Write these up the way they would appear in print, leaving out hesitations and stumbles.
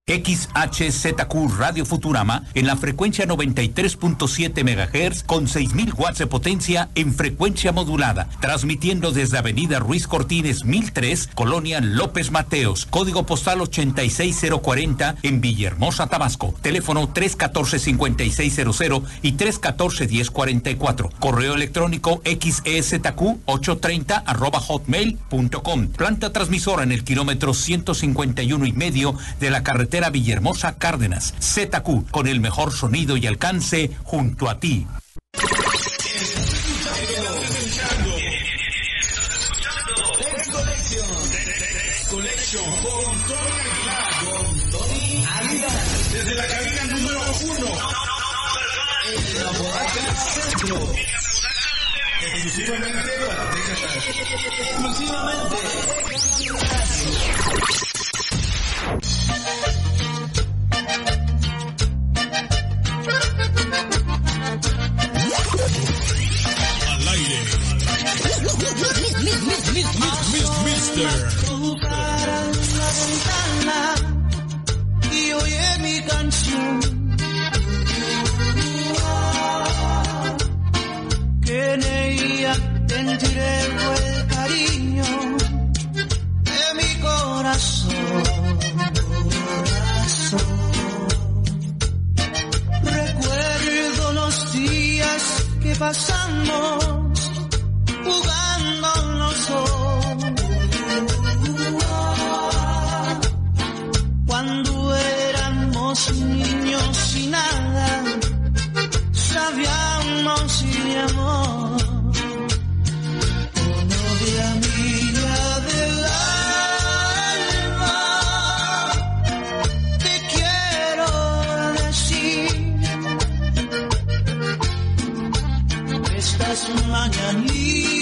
XHZQ Radio Futurama en la frecuencia 93.7 MHz con 6.000 watts de potencia en frecuencia modulada, transmitiendo desde Avenida Ruiz Cortines 1003, Colonia López Mateos, código postal 86040 en Villahermosa, Tabasco. Teléfono 314-5600 y 314-1044. Correo electrónico xezq830@hotmail.com. Planta transmisora en el kilómetro 151.5 de la carretera Villahermosa Cárdenas. ZQ, con el mejor sonido y alcance junto a ti. Desde la cabina número 1 en la Bodega Centro. Exclusivamente para Texas. Exclusivamente. Al aire. Y oye mi canción, que en ella sentiré el cariño de mi corazón. Recuerdo los días que pasamos jugando los dos, cuando éramos niños y nada sabíamos de amor. Oh, novia mía del alma, te quiero decir que estas mañanitas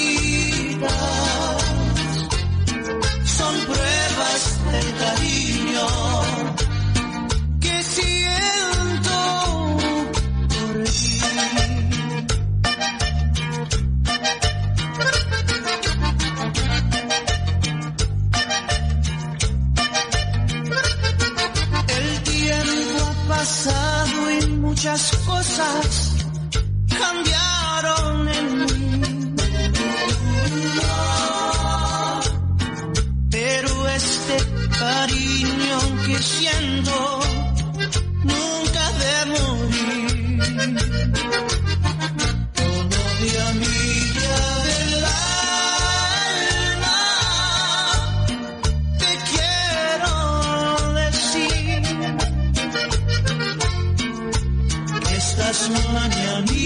son pruebas del cariño que siento por ti. El tiempo ha pasado y muchas cosas cambiaron en mí, pero este cariño que siento nunca de morir. Oh, novia mía del alma, te quiero decir que estas mañanitas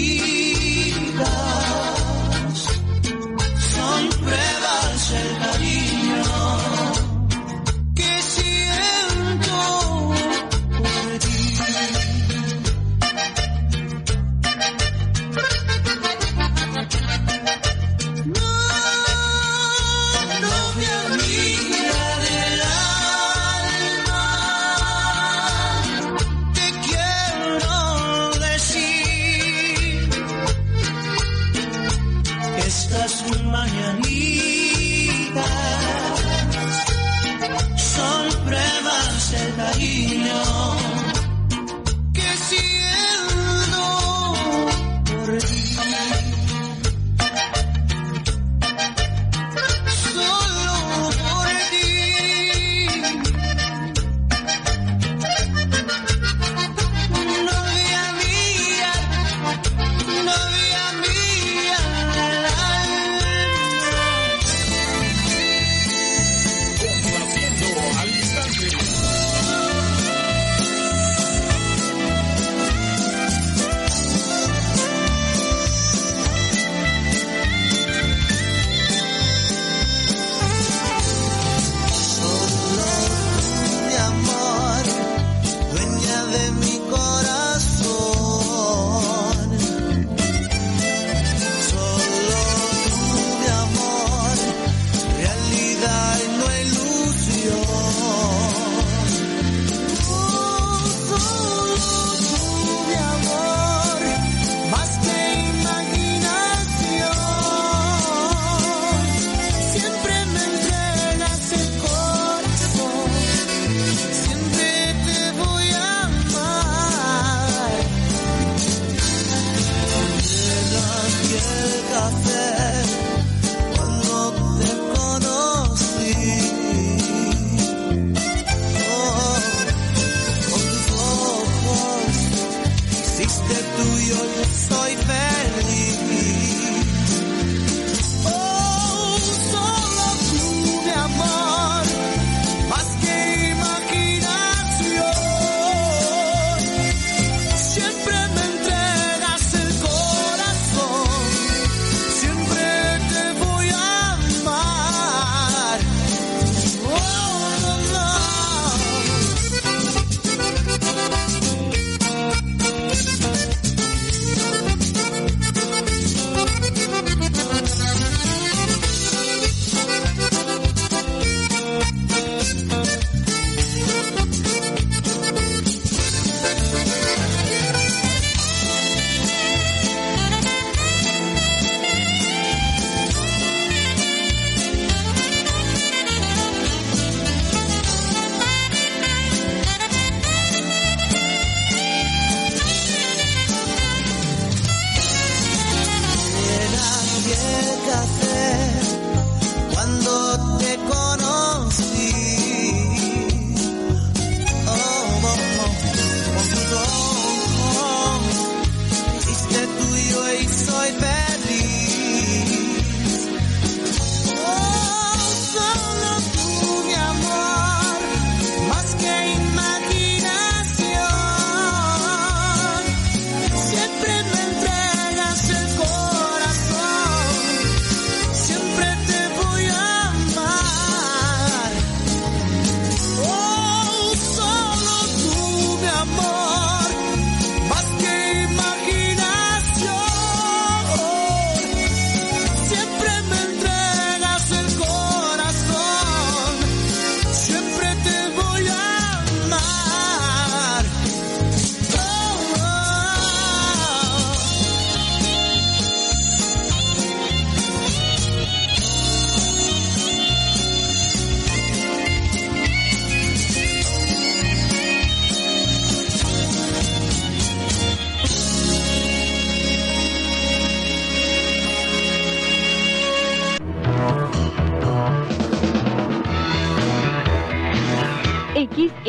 son pruebas del cariño que siento por ti. No, novia mía del alma, te quiero decir que estas mañanitas son pruebas del cariño que siento por ti. Solo por ti. Novia mía del alma. Complaciendo al instante.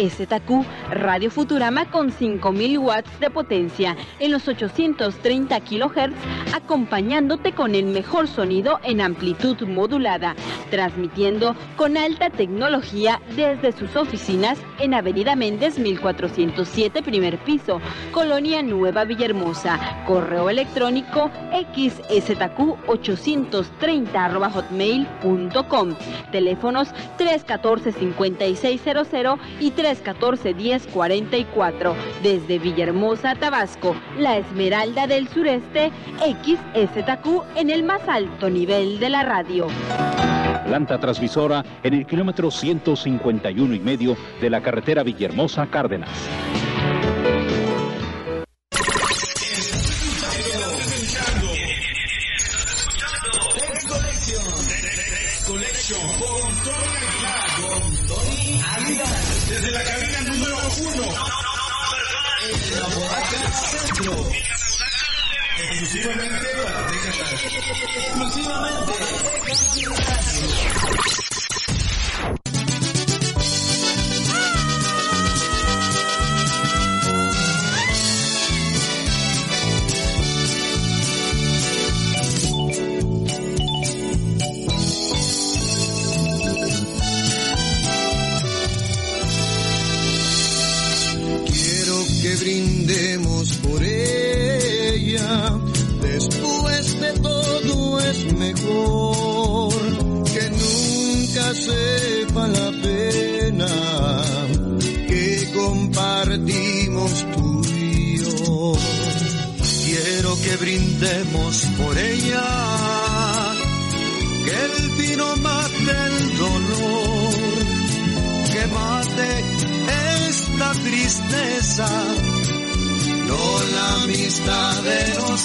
XZQ, Radio Futurama con 5000 watts de potencia en los 830 kHz, acompañándote con el mejor sonido en amplitud modulada, transmitiendo con alta tecnología desde sus oficinas en Avenida Méndez 1407, primer piso, Colonia Nueva Villahermosa. Correo electrónico xzq830@hotmail.com. Teléfonos 314-5600 y 314-1044. Desde Villahermosa, Tabasco, la Esmeralda del Sureste, XZQ en el más alto nivel de la radio. Planta transmisora en el kilómetro 151.5 de la carretera Villahermosa-Cárdenas. Desde la cabina número 1 en la Bodaca Centro. Exclusivamente para Tecas. Exclusivamente brindemos por ella, después de todo es mejor que nunca sepa la pena que compartimos tú y yo. Quiero que brindemos por ella, que el vino mate el dolor, que mate esta tristeza, no la amistad de los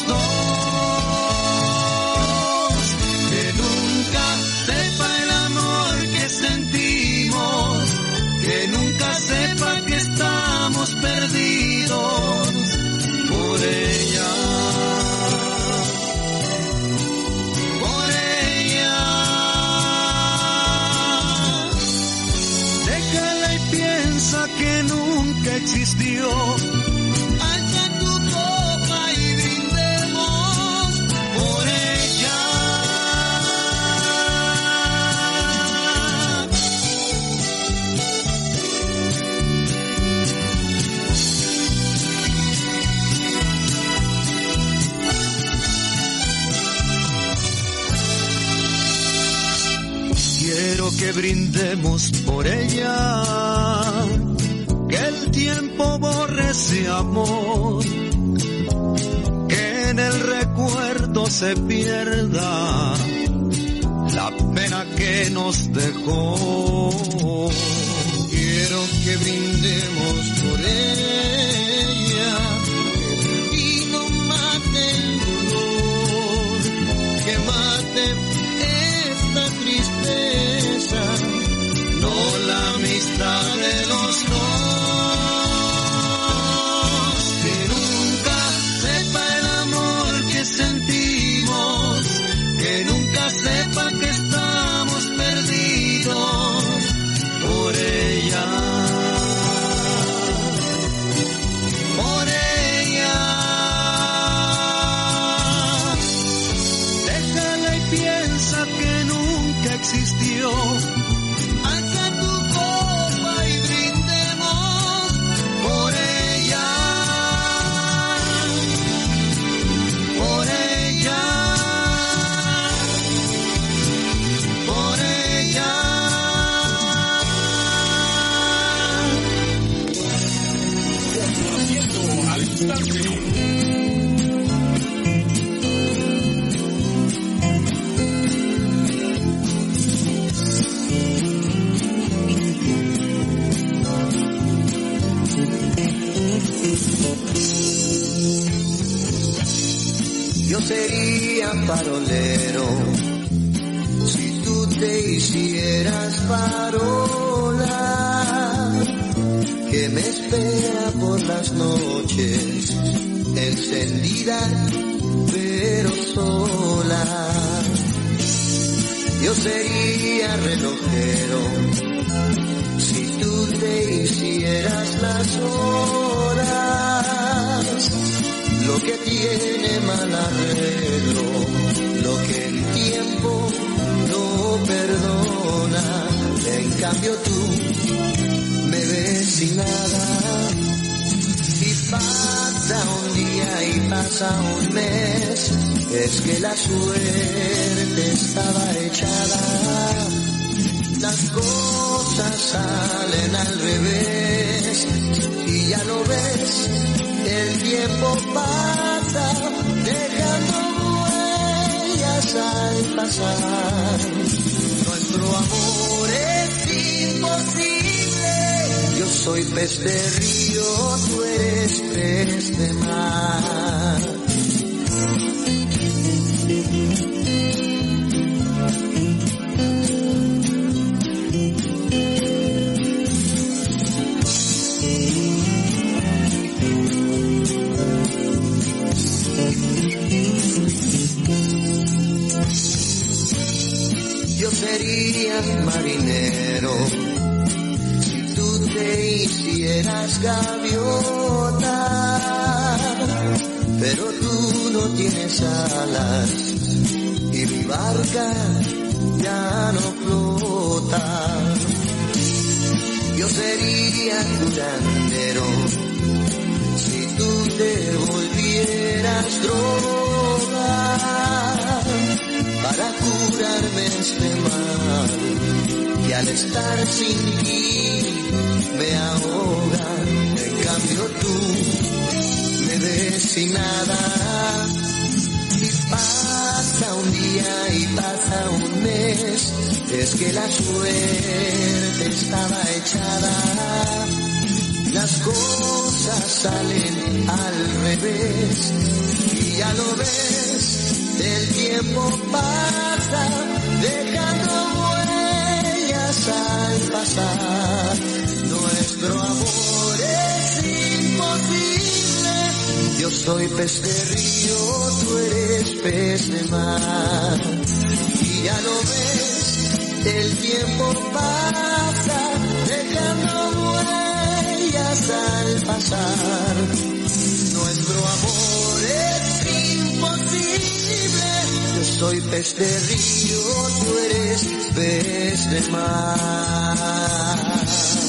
dos, que nunca sepa el amor que sentimos, que nunca sepa que estamos perdidos por ella. Por ella, déjala y piensa que nunca existió. Que brindemos por ella, que el tiempo borre ese amor, que en el recuerdo se pierda la pena que nos dejó. Quiero que brindemos por ella, que el vino mate el dolor, que mate esta tristeza, no la amistad de los dos, que nunca sepa el amor que sentimos, que nunca sepa que estamos perdidos por ella. Por ella, déjala y piensa que nunca existió. Alza tu copa y brindemos por ella, por ella, por ella. al instante. Yo sería farolero si tú te hicieras farola, que me espera por las noches, encendida pero sola. Yo sería relojero si tú te hicieras las horas. Lo que tiene mal arreglo, lo que el tiempo no perdona. En cambio tú me ves sin nada. Y pasa un día y pasa un mes, es que la suerte estaba echada. Las cosas salen al revés y ya lo ves, el tiempo pasa dejando huellas al pasar. Nuestro amor es imposible. Yo soy pez de río, tú eres pez de mar. Yo sería marinero si tú te hicieras gaviota, pero tú no tienes alas y mi barca ya no flota. Yo sería curandero si tú te volvieras droga para curarme este mal que al estar sin ti me ahoga. En cambio tú me ves sin nada. Y pasa un día y pasa un mes, es que la suerte estaba echada. Las cosas salen al revés y ya lo ves, el tiempo pasa dejando huellas al pasar. Nuestro amor es imposible. Yo soy pez de río, tú eres pez de mar. Y ya lo ves, el tiempo pasa dejando huellas al pasar. Nuestro amor es imposible. Yo soy pez de río, tú eres pez de mar.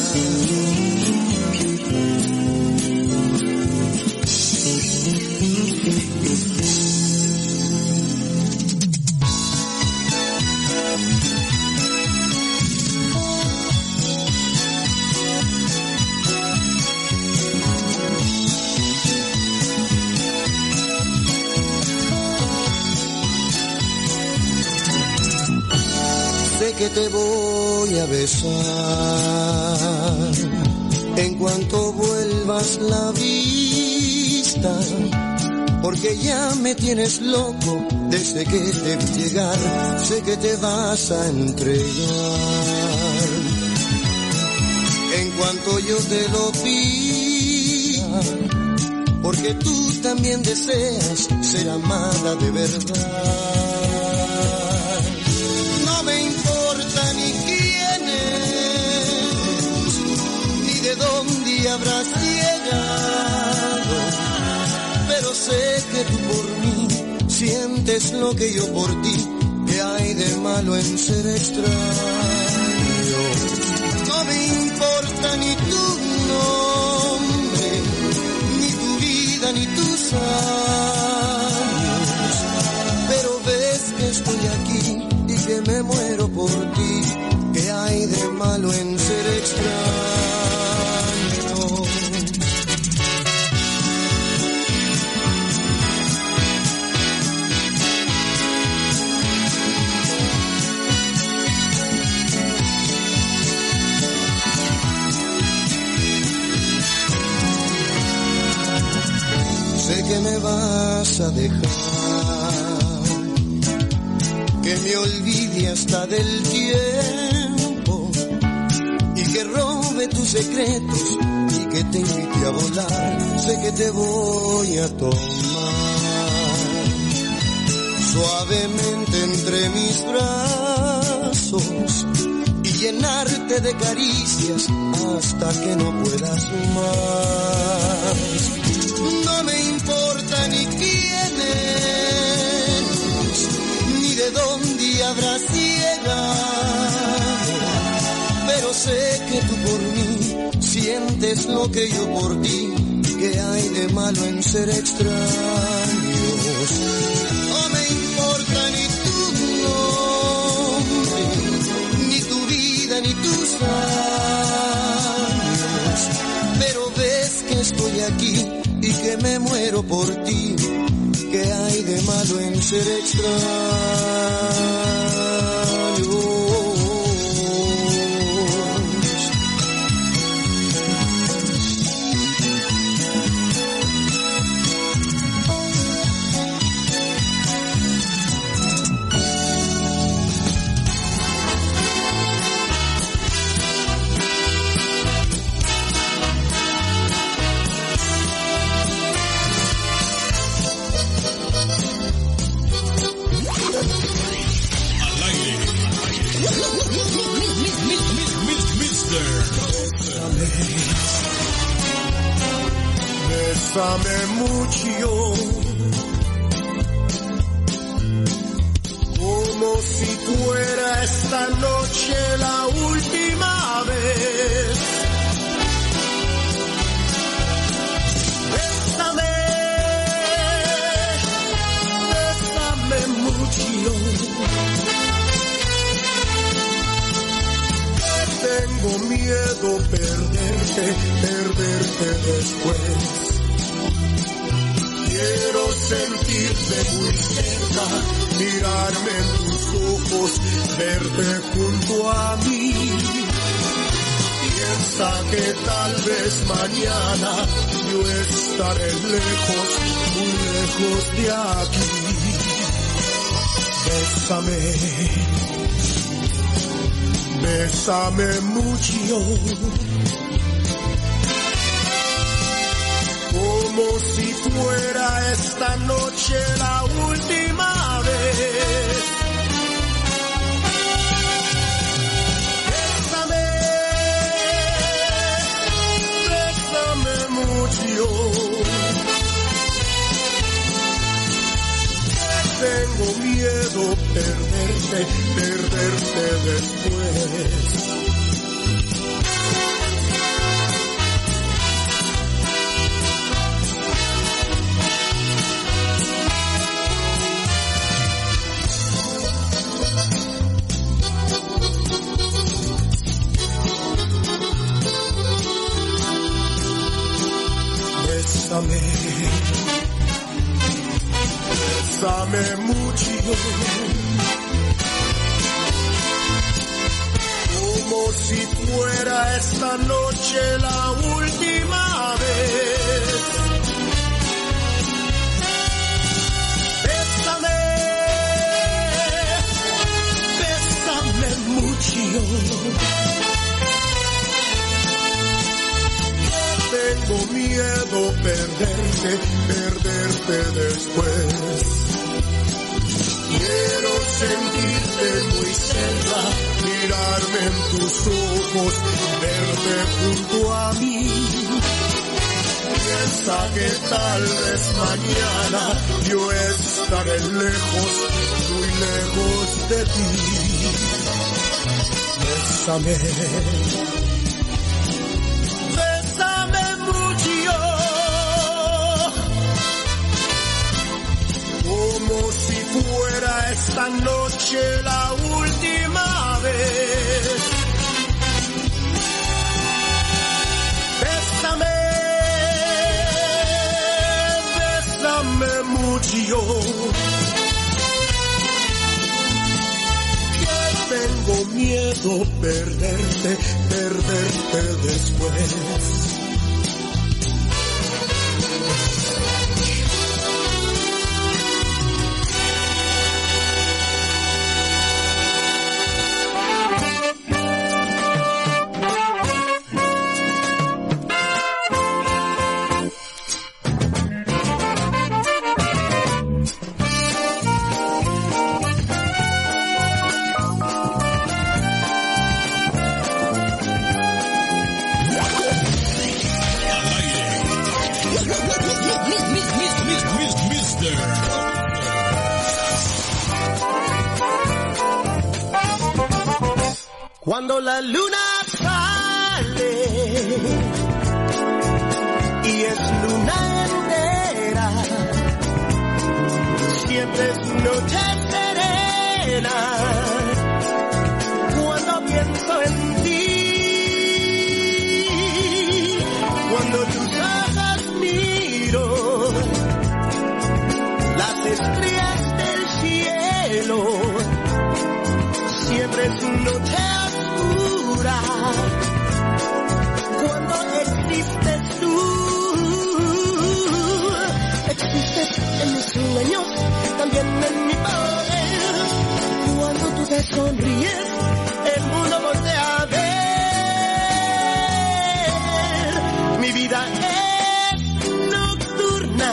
Que te voy a besar en cuanto vuelvas la vista, porque ya me tienes loco desde que te vi llegar. Sé que te vas a entregar en cuanto yo te lo pida, porque tú también deseas ser amada de verdad. No me importa ni quién es, ni de dónde habrás llegado, pero sé que tú por mí sientes lo que yo por ti. ¿Qué hay de malo en ser extraño? No me importa ni tu nombre, ni tu vida, ni tus años, pero ves que estoy aquí y que me muero por ti. ¿Qué hay de malo en ser extraño? Sé que me vas a dejar, que me olvide hasta del tiempo y que robe tus secretos y que te invite a volar. Sé que te voy a tomar suavemente entre mis brazos brazos y llenarte de caricias hasta que no puedas más. No me importa ni quién es, ni de dónde habrás llegado, pero sé que tú por mí sientes lo que yo por ti. ¿Qué hay de malo en ser extraños? No me importa ni tu nombre, ni tu vida, ni tus años, pero ves que estoy aquí y que me muero por ti. ¿Qué hay de malo en ser extraños? Bésame mucho, como si fuera esta noche la última vez. Bésame, bésame mucho. Tengo miedo perderte después. Quiero sentirte muy cerca, mirarme en tus ojos, verte junto a mí. Piensa que tal vez mañana yo estaré lejos, muy lejos de aquí. Bésame, bésame mucho, como si fuera esta noche la última vez. Bésame, bésame mucho. Tengo miedo perderte después. Bésame, bésame mucho, como si fuera esta noche la última vez. Bésame, bésame mucho. Tengo miedo perderte después. Quiero sentirte muy cerca, mirarme en tus ojos, verte junto a mí. Piensa que tal vez mañana yo estaré lejos, muy lejos de ti. Bésame, como si fuera esta noche la última vez. Bésame, bésame mucho, que tengo miedo perderte después. Cuando la luna sale y es luna entera, siempre es noche serena. Cuando pienso en ti, cuando tus ojos miro, las estrellas del cielo, siempre es noche oscura. Cuando existes tú, existes en mis sueños, también en mi poder. Cuando tú te sonríes, el mundo voltea a ver. Mi vida es nocturna,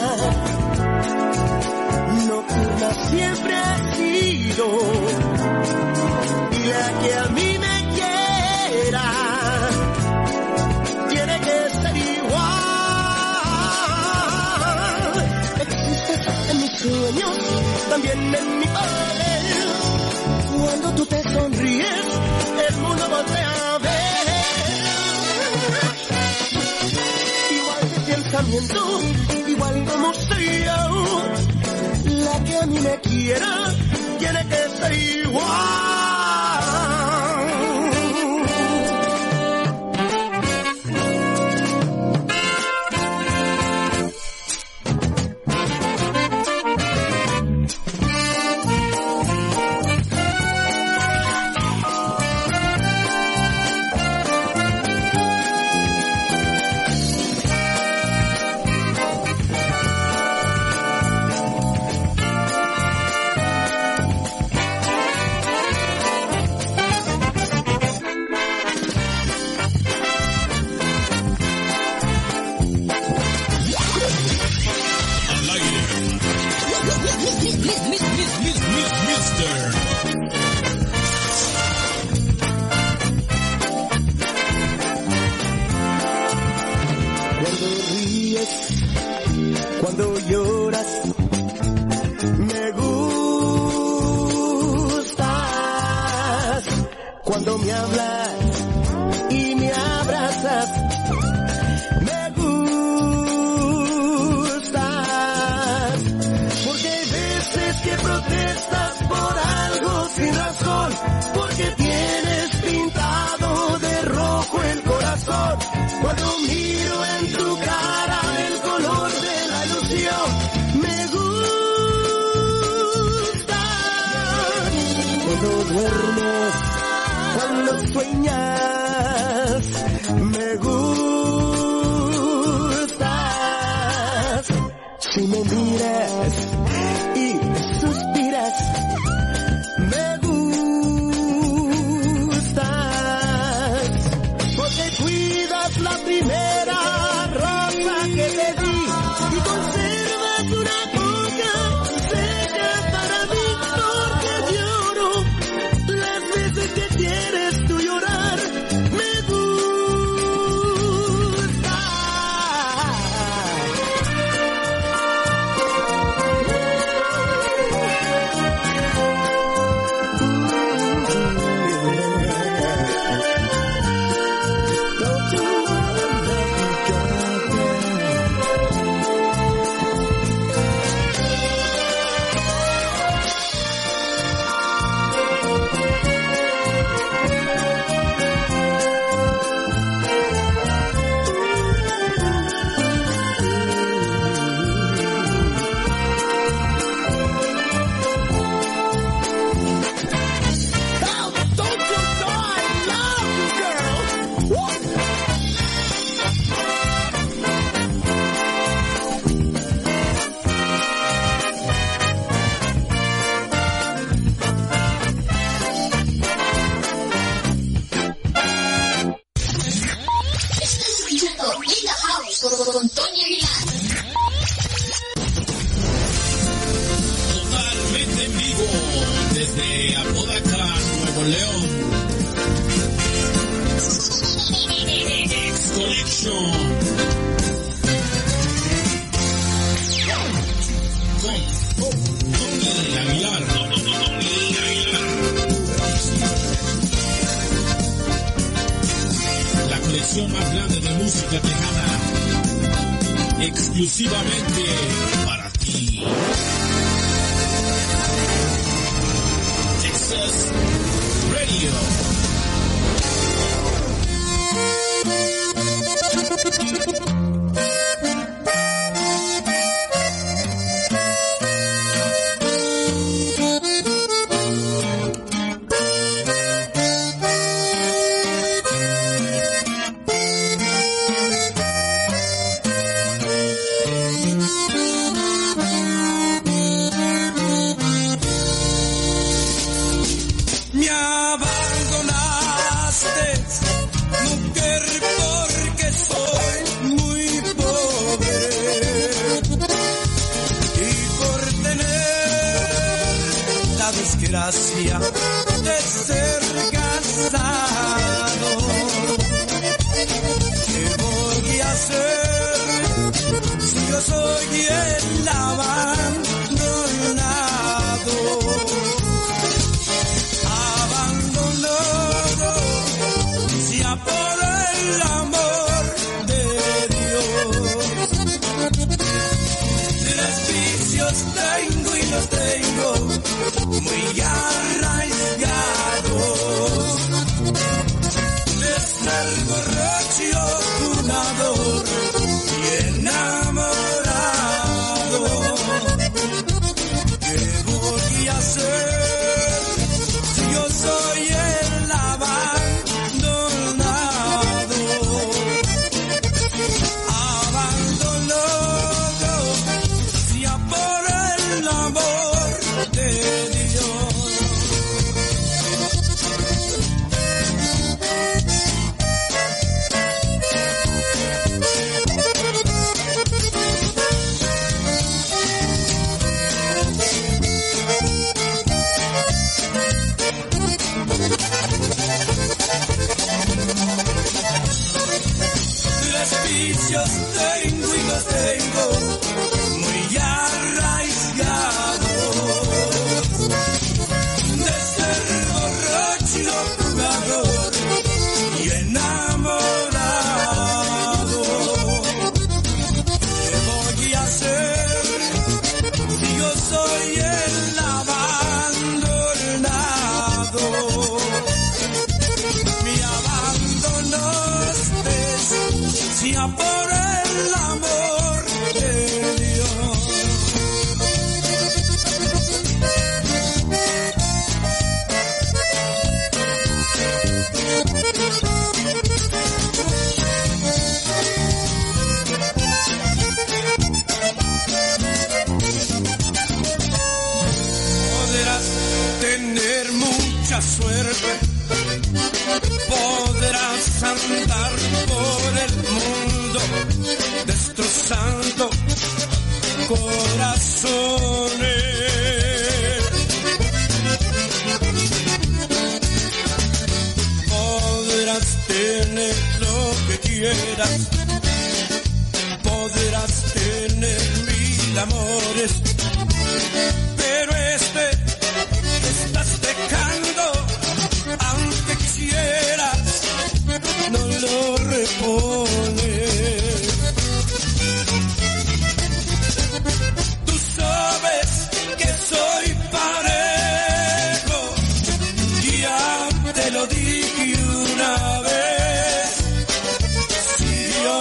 nocturna siempre ha sido. Y la que a mí me quiera tiene que ser igual. Existes en mis sueños, también en mi poder. Cuando tú te sonríes, el mundo voltea a ver. Igual de pensamiento, igual como soy yo. La que a mí me quiera tiene que ser igual. Cuando lloras, me gustas. Cuando me hablas y me abrazas, me gustas. Porque hay veces que protestas por algo sin razón, porque tienes pintado de rojo el corazón. Cuando miro en tu cara el color de la ilusión, me gusta. Cuando duermes, cuando sueñas, me gustas. Si me miras y suspiras, me gustas. Porque cuidas la primera rosa que te di y conservas una boca seca para mí. Porque lloro las veces que quieres tú llorar, me gusta. con Tony Aguilar. Totalmente en vivo desde Apodaca, Nuevo León. X Collection. Tony Aguilar. exclusivamente para ti. Texas Radio. De ser casado, ¿qué voy a hacer si yo soy el abandonado? Abandonado, sea por el amor de Dios. Tres vicios tengo y los tengo muy arraigados, de ser borracho, funador y enamorado. ¿Qué voy a hacer si yo soy el abandonado? Abandonado, sea por el amor de tengo y los tengo muy arraigados, de ser borracho, jugador y enamorado. ¿Qué voy a hacer si yo soy el abandonado? Me abandonaste, sea por el amor de Dios. Podrás tener mucha suerte, podrás andar por el mundo destrozando corazones. Podrás tener lo que quieras, podrás tener 1000 amores, pero estás dejando, aunque quisieras, no lo repones. Tú sabes que soy parejo, ya te lo dije una vez. Si yo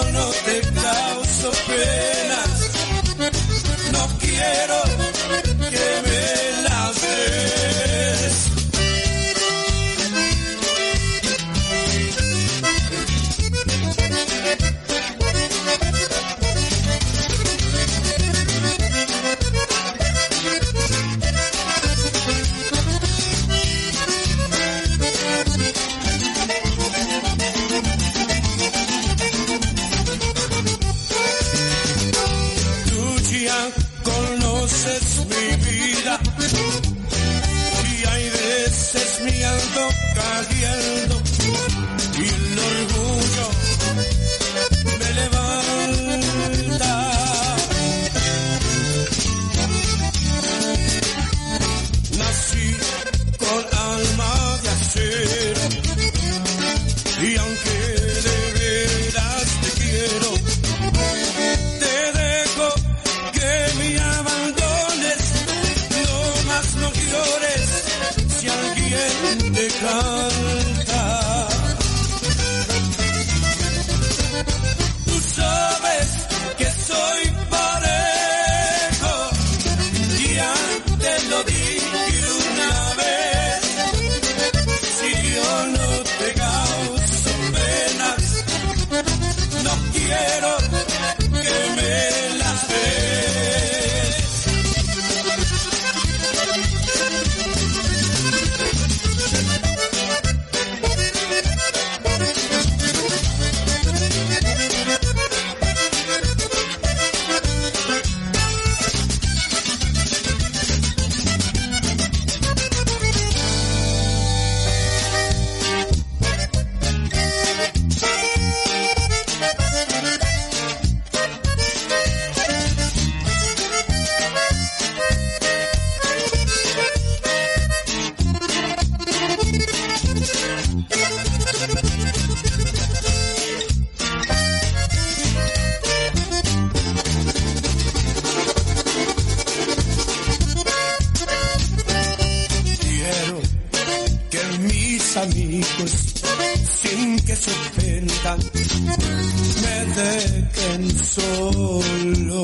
solo.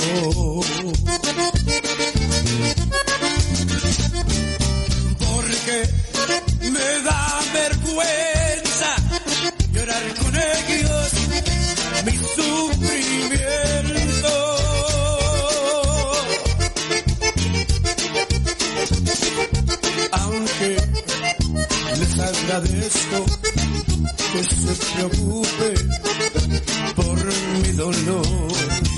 Porque me da vergüenza llorar con ellos mi sufrimiento. Aunque les agradezco que se preocupe por mi dolor.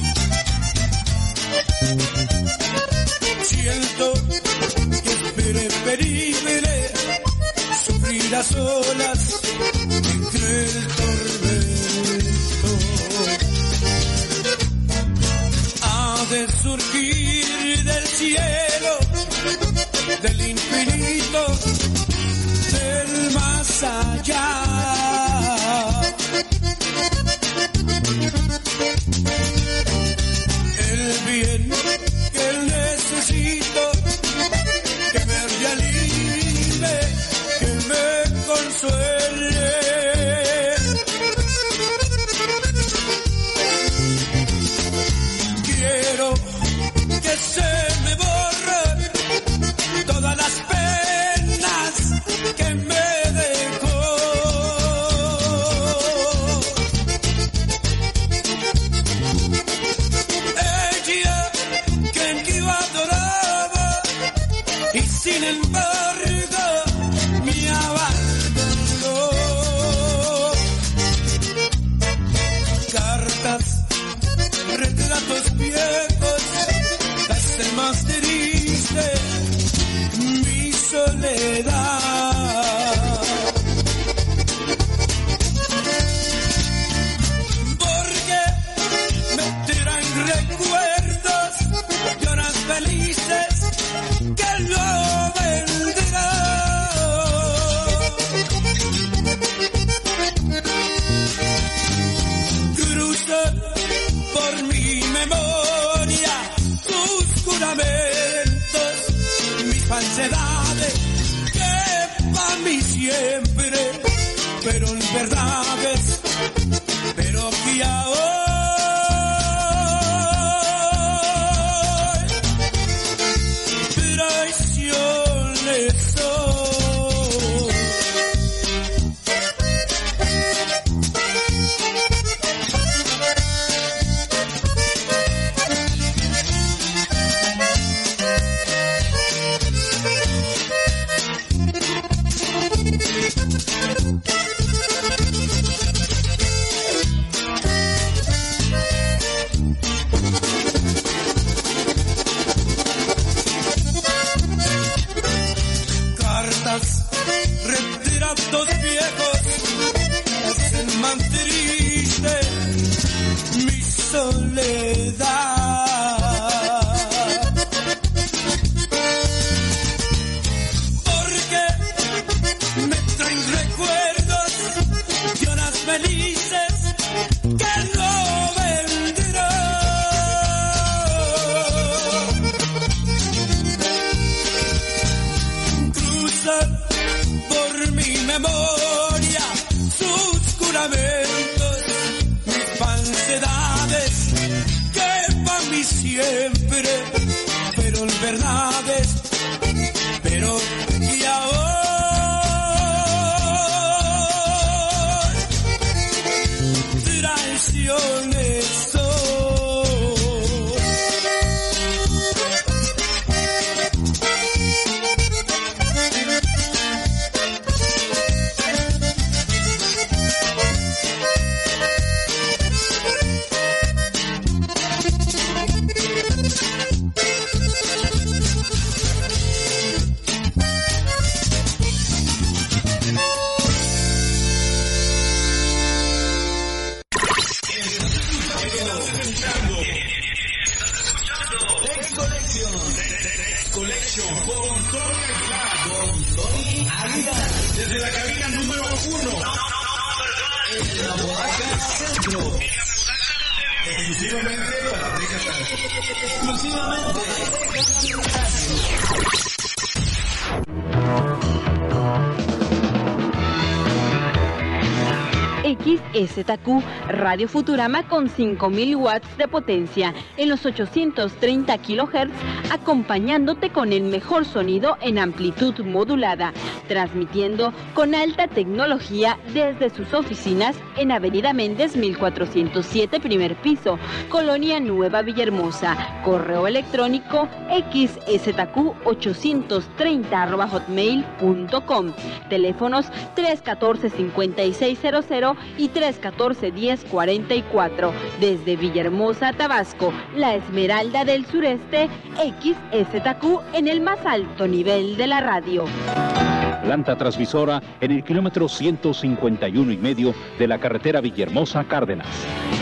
Siento que es preferible sufrir a solas entre el tormento. Ha de surgir del cielo, del infinito, del más allá. El bien que necesito, que me realice, que me consuele. Quiero que se me borren todas las penas que me dejó. Ella que yo adoraba y sin embargo me abandonó. Cartas, retratos viejos, hacen más triste mi soledad. Porque me traen recuerdos de horas felices que no vendrán. Cruzan por mi memoria tus juramentos, mis falsedades, que para mí siempre fueron verdades, pero que ahora traiciones son. Cartas, retratos viejos, hacen más triste mi soledad. Porque me traen recuerdos de horas felices que no vendrán. Cruzan por mi memoria sus juramentos, mis falsedades, que para mí siempre fueron verdades, pero que ahora traiciones son. Desde la cabina número 1. En la Bodaca Centro. Exclusivamente para XSTQ, Radio Futurama con 5000 watts de potencia en los 830 kHz, acompañándote con el mejor sonido en amplitud modulada, transmitiendo con alta tecnología desde sus oficinas en Avenida Méndez 1407, primer piso, Colonia Nueva Villahermosa. Correo electrónico xstq830@hotmail.com. Teléfonos 314-5600 y 314-1044. Desde Villahermosa, Tabasco, la Esmeralda del Sureste, XSTQ en el más alto nivel de la radio. Planta transmisora en el kilómetro 151 y medio de la carretera Villahermosa-Cárdenas.